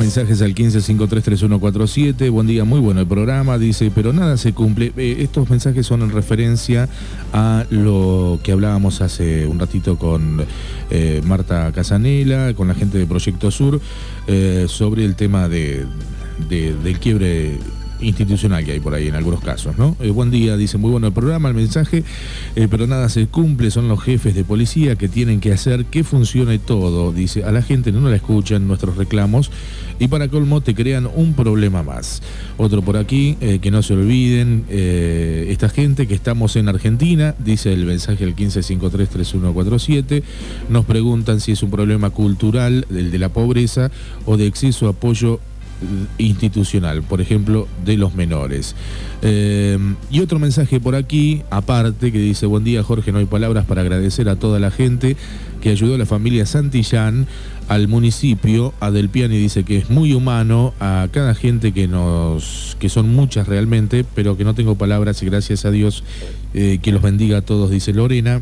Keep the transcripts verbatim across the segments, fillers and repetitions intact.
mensajes al quince cincuenta y tres treinta y uno cuarenta y siete. Buen día, muy bueno el programa, dice, pero nada se cumple. Eh, estos mensajes son en referencia a lo que hablábamos hace un ratito con eh, Marta Casanela, con la gente de Proyecto Sur, eh, sobre el tema de, de, del quiebre institucional que hay por ahí en algunos casos, ¿no? Eh, buen día, dice, muy bueno el programa, el mensaje, eh, pero nada se cumple, son los jefes de policía que tienen que hacer que funcione todo, dice, a la gente no la escuchan nuestros reclamos y para colmo te crean un problema más. Otro por aquí, eh, que no se olviden, eh, esta gente que estamos en Argentina, dice el mensaje al quince cincuenta y tres treinta y uno cuarenta y siete, nos preguntan si es un problema cultural, el de la pobreza o de exceso de apoyo institucional, por ejemplo, de los menores. Eh, y otro mensaje por aquí, aparte, que dice, buen día Jorge, no hay palabras para agradecer a toda la gente que ayudó a la familia Santillán, al municipio, a Del Piani, dice que es muy humano, a cada gente que nos, que son muchas realmente, pero que no tengo palabras y gracias a Dios, eh, que los bendiga a todos, dice Lorena,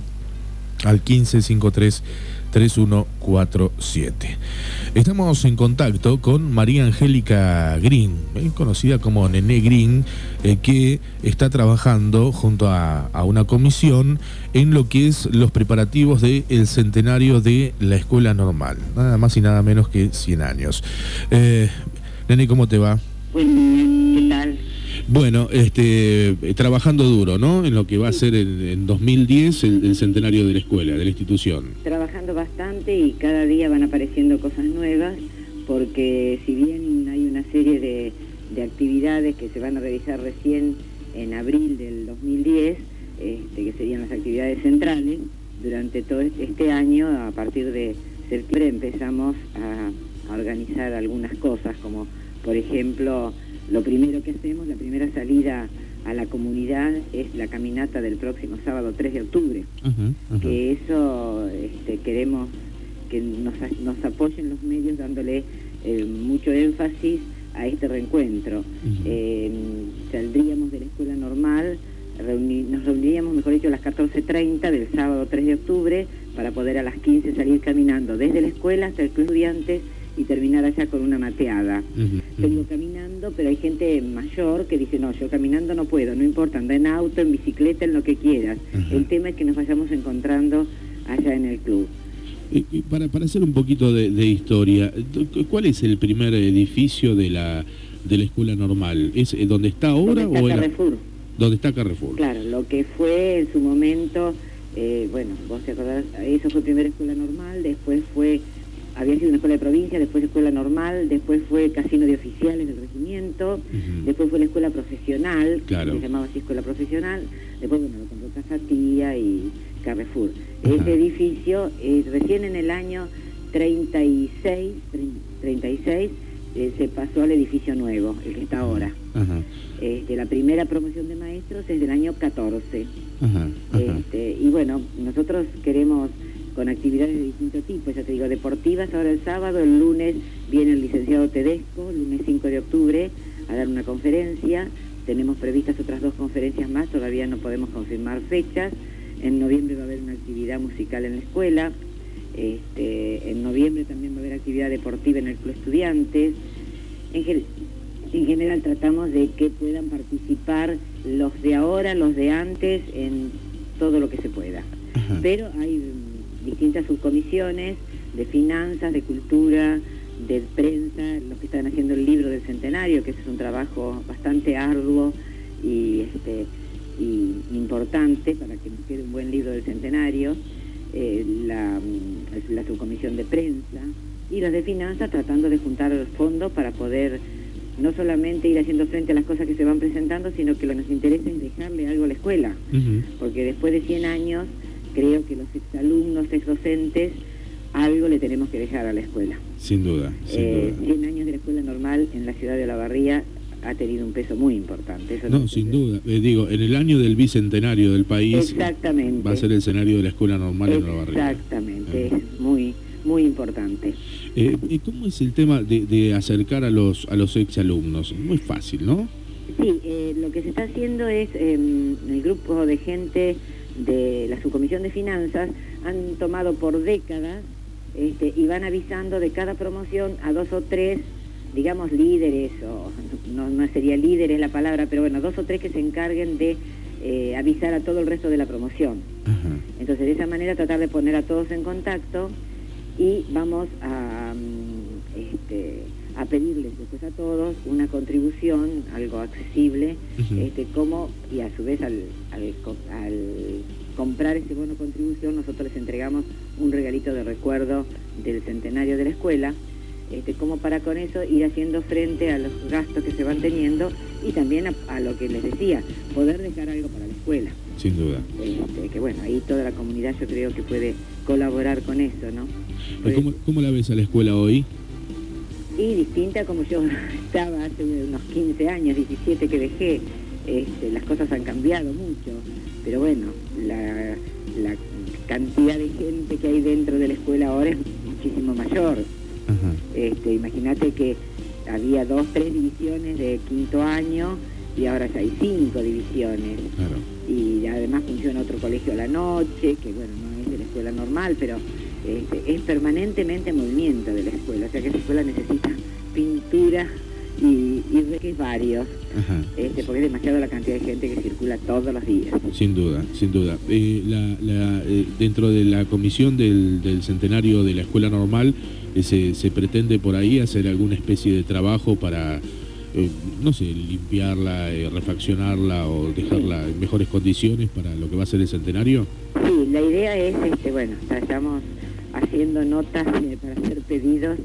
al quince cincuenta y tres treinta y uno cuarenta y siete. Estamos en contacto con María Angélica Green, eh, conocida como Nené Green, eh, que está trabajando junto a, a una comisión en lo que es los preparativos del centenario de la escuela normal, nada más y nada menos que cien años. Eh, Nené, ¿cómo te va? Buen día, ¿qué tal? Bueno, este, trabajando duro, ¿no? En lo que va a ser en, en dos mil diez el, el centenario de la escuela, de la institución. Trabajando bastante y cada día van apareciendo cosas nuevas, porque si bien hay una serie de, de actividades que se van a realizar recién en abril del dos mil diez, este, que serían las actividades centrales, durante todo este año, a partir de septiembre, empezamos a, a organizar algunas cosas, como por ejemplo, lo primero que hacemos, la primera salida a la comunidad es la caminata del próximo sábado tres de octubre. Uh-huh, uh-huh. Que eso este, queremos que nos, nos apoyen los medios dándole eh, mucho énfasis a este reencuentro. Uh-huh. Eh, saldríamos de la escuela normal, reuni nos reuniríamos, mejor dicho, a las catorce treinta del sábado tres de octubre para poder a las quince salir caminando desde la escuela hasta el club de estudiantes y terminar allá con una mateada. Uh-huh. Vengo caminando, pero hay gente mayor que dice, no, yo caminando no puedo, no importa, anda en auto, en bicicleta, en lo que quieras. Uh-huh. El tema es que nos vayamos encontrando allá en el club. Y, y para, para hacer un poquito de, de historia, ¿cuál es el primer edificio de la, de la escuela normal? ¿Es donde está ahora ¿Dónde está o Carrefour? La... ¿Dónde está Carrefour? Claro, lo que fue en su momento, eh, bueno, vos te acordás, eso fue primera escuela normal, después fue... había sido una escuela de provincia, después escuela normal, después fue casino de oficiales del regimiento, uh-huh. Después fue la escuela profesional, claro. Que se llamaba así escuela profesional, después bueno, lo compró Casa Tía y Carrefour. Uh-huh. Ese edificio, eh, recién en el año treinta y seis, eh, se pasó al edificio nuevo, el que está ahora. Uh-huh. Este, la primera promoción de maestros es del año catorce. Uh-huh. Uh-huh. Este, y bueno, nosotros queremos... con actividades de distinto tipo, ya te digo, deportivas, ahora el sábado, el lunes viene el licenciado Tedesco, lunes cinco de octubre, a dar una conferencia, tenemos previstas otras dos conferencias más, todavía no podemos confirmar fechas, en noviembre va a haber una actividad musical en la escuela, este, en noviembre también va a haber actividad deportiva en el Club Estudiantes, en, gen en general tratamos de que puedan participar los de ahora, los de antes, en todo lo que se pueda. Ajá. Pero hay distintas subcomisiones de finanzas, de cultura, de prensa, los que están haciendo el libro del centenario, que es un trabajo bastante arduo y, este, y importante para que nos quede un buen libro del centenario, eh, la, la subcomisión de prensa y los de finanzas tratando de juntar los fondos para poder no solamente ir haciendo frente a las cosas que se van presentando, sino que lo que nos interesa es dejarle algo a la escuela, uh-huh. Porque después de cien años creo que los exalumnos, exdocentes, algo le tenemos que dejar a la escuela. Sin duda, sin eh, duda. cien años de la escuela normal en la ciudad de Olavarría ha tenido un peso muy importante. Eso no, sin duda. Eh, digo, en el año del bicentenario del país, exactamente, va a ser el escenario de la escuela normal en Olavarría. Exactamente, eh. es muy, muy importante. Eh, ¿Y cómo es el tema de, de acercar a los, a los exalumnos? Muy fácil, ¿no? Sí, eh, lo que se está haciendo es, eh, el grupo de gente de la subcomisión de finanzas han tomado por décadas este, y van avisando de cada promoción a dos o tres digamos líderes, o no, no sería líderes la palabra, pero bueno, dos o tres que se encarguen de eh, avisar a todo el resto de la promoción. Ajá. Entonces, de esa manera tratar de poner a todos en contacto y vamos a, este, a pedirles después a todos una contribución, algo accesible, uh-huh. este, como, y a su vez al, al, al comprar ese bono contribución, nosotros les entregamos un regalito de recuerdo del centenario de la escuela, este, como para con eso ir haciendo frente a los gastos que se van teniendo y también a, a lo que les decía, poder dejar algo para la escuela. Sin duda. Este, que bueno, ahí toda la comunidad yo creo que puede colaborar con eso, ¿no? Pues, ¿Cómo, ¿Cómo la ves a la escuela hoy? Y distinta como yo estaba hace unos quince años, diecisiete que dejé. Este, las cosas han cambiado mucho, pero bueno, la, la cantidad de gente que hay dentro de la escuela ahora es muchísimo mayor. Ajá. Este, imagínate que había dos, tres divisiones de quinto año y ahora ya hay cinco divisiones. Claro. Y además funciona otro colegio a la noche, que bueno, no es de la escuela normal, pero este, es permanentemente movimiento de la escuela, o sea que esa escuela necesita pintura y, y reques varios, este, porque es demasiado la cantidad de gente que circula todos los días. Sin duda, sin duda. Eh, la, la, eh, dentro de la comisión del, del centenario de la escuela normal, eh, se, se pretende por ahí hacer alguna especie de trabajo para... Eh, no sé, limpiarla, eh, refaccionarla o dejarla en mejores condiciones para lo que va a ser el centenario. Sí, la idea es, este, bueno, estamos haciendo notas eh, para hacer pedidos,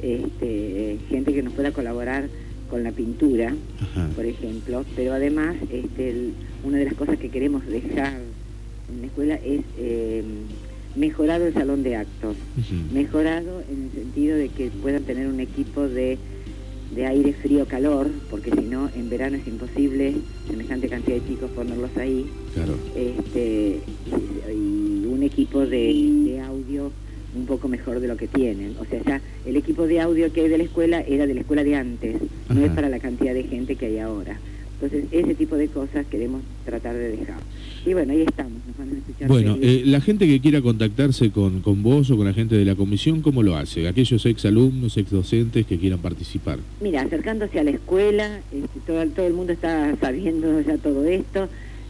este, gente que nos pueda colaborar con la pintura, Ajá. por ejemplo, pero además este, el, una de las cosas que queremos dejar en la escuela es eh, mejorado el salón de actos, uh-huh. mejorado en el sentido de que puedan tener un equipo de de aire frío-calor, porque si no, en verano es imposible semejante cantidad de chicos ponerlos ahí. Claro. Este, y, y un equipo de, de audio un poco mejor de lo que tienen. O sea, ya el equipo de audio que hay de la escuela era de la escuela de antes, Ajá. no es para la cantidad de gente que hay ahora. Entonces, ese tipo de cosas queremos tratar de dejar. Y bueno, ahí estamos, nos van a escuchar. Bueno, eh, la gente que quiera contactarse con, con vos o con la gente de la comisión, ¿cómo lo hace? Aquellos exalumnos, exdocentes que quieran participar. Mira, acercándose a la escuela, este, todo, todo el mundo está sabiendo ya todo esto,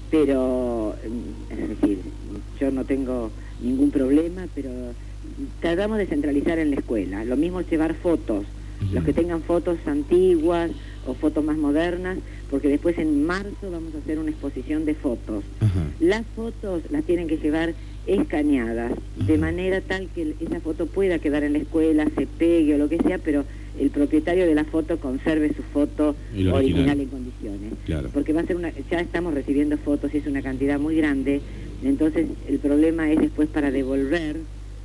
pero, es decir, yo no tengo ningún problema, pero tratamos de centralizar en la escuela. Lo mismo es llevar fotos, uh-huh. los que tengan fotos antiguas o fotos más modernas, porque después en marzo vamos a hacer una exposición de fotos. Ajá. Las fotos las tienen que llevar escaneadas, Ajá. de manera tal que esa foto pueda quedar en la escuela, se pegue o lo que sea, pero el propietario de la foto conserve su foto original. original en condiciones. Claro. Porque va a ser una, ya estamos recibiendo fotos y es una cantidad muy grande, entonces el problema es después para devolver.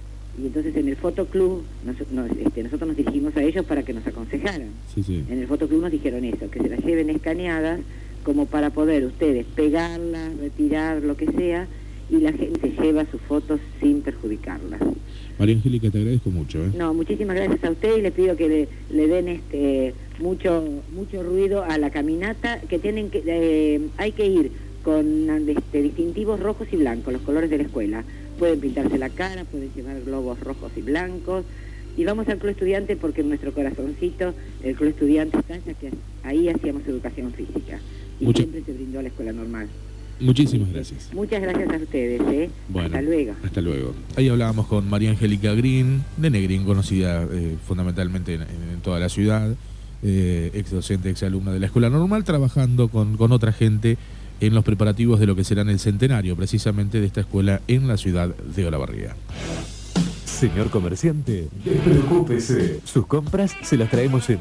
Y entonces en el fotoclub nos, nos, este, nosotros nos dirigimos a ellos para que nos aconsejaran. Sí, sí. En el fotoclub nos dijeron eso, que se las lleven escaneadas como para poder ustedes pegarlas, retirar, lo que sea, y la gente se lleva sus fotos sin perjudicarlas. María Angélica, te agradezco mucho. ¿eh? No, muchísimas gracias a usted y les pido que le, le den este mucho mucho ruido a la caminata, que tienen que eh, hay que ir con este, distintivos rojos y blancos, los colores de la escuela. Pueden pintarse la cara, pueden llevar globos rojos y blancos. Y vamos al Club Estudiante porque en nuestro corazoncito el Club Estudiante está, ya que ahí hacíamos educación física. Y Mucha... siempre se brindó a la escuela normal. Muchísimas gracias. Muchas gracias a ustedes. ¿eh? Bueno, hasta luego. Hasta luego. Ahí hablábamos con María Angélica Green, de Negrín, conocida eh, fundamentalmente en, en toda la ciudad, eh, ex docente, ex alumna de la escuela normal, trabajando con, con otra gente en los preparativos de lo que será el centenario, precisamente de esta escuela en la ciudad de Olavarría. Señor comerciante, despreocúpese. Sus compras se las traemos en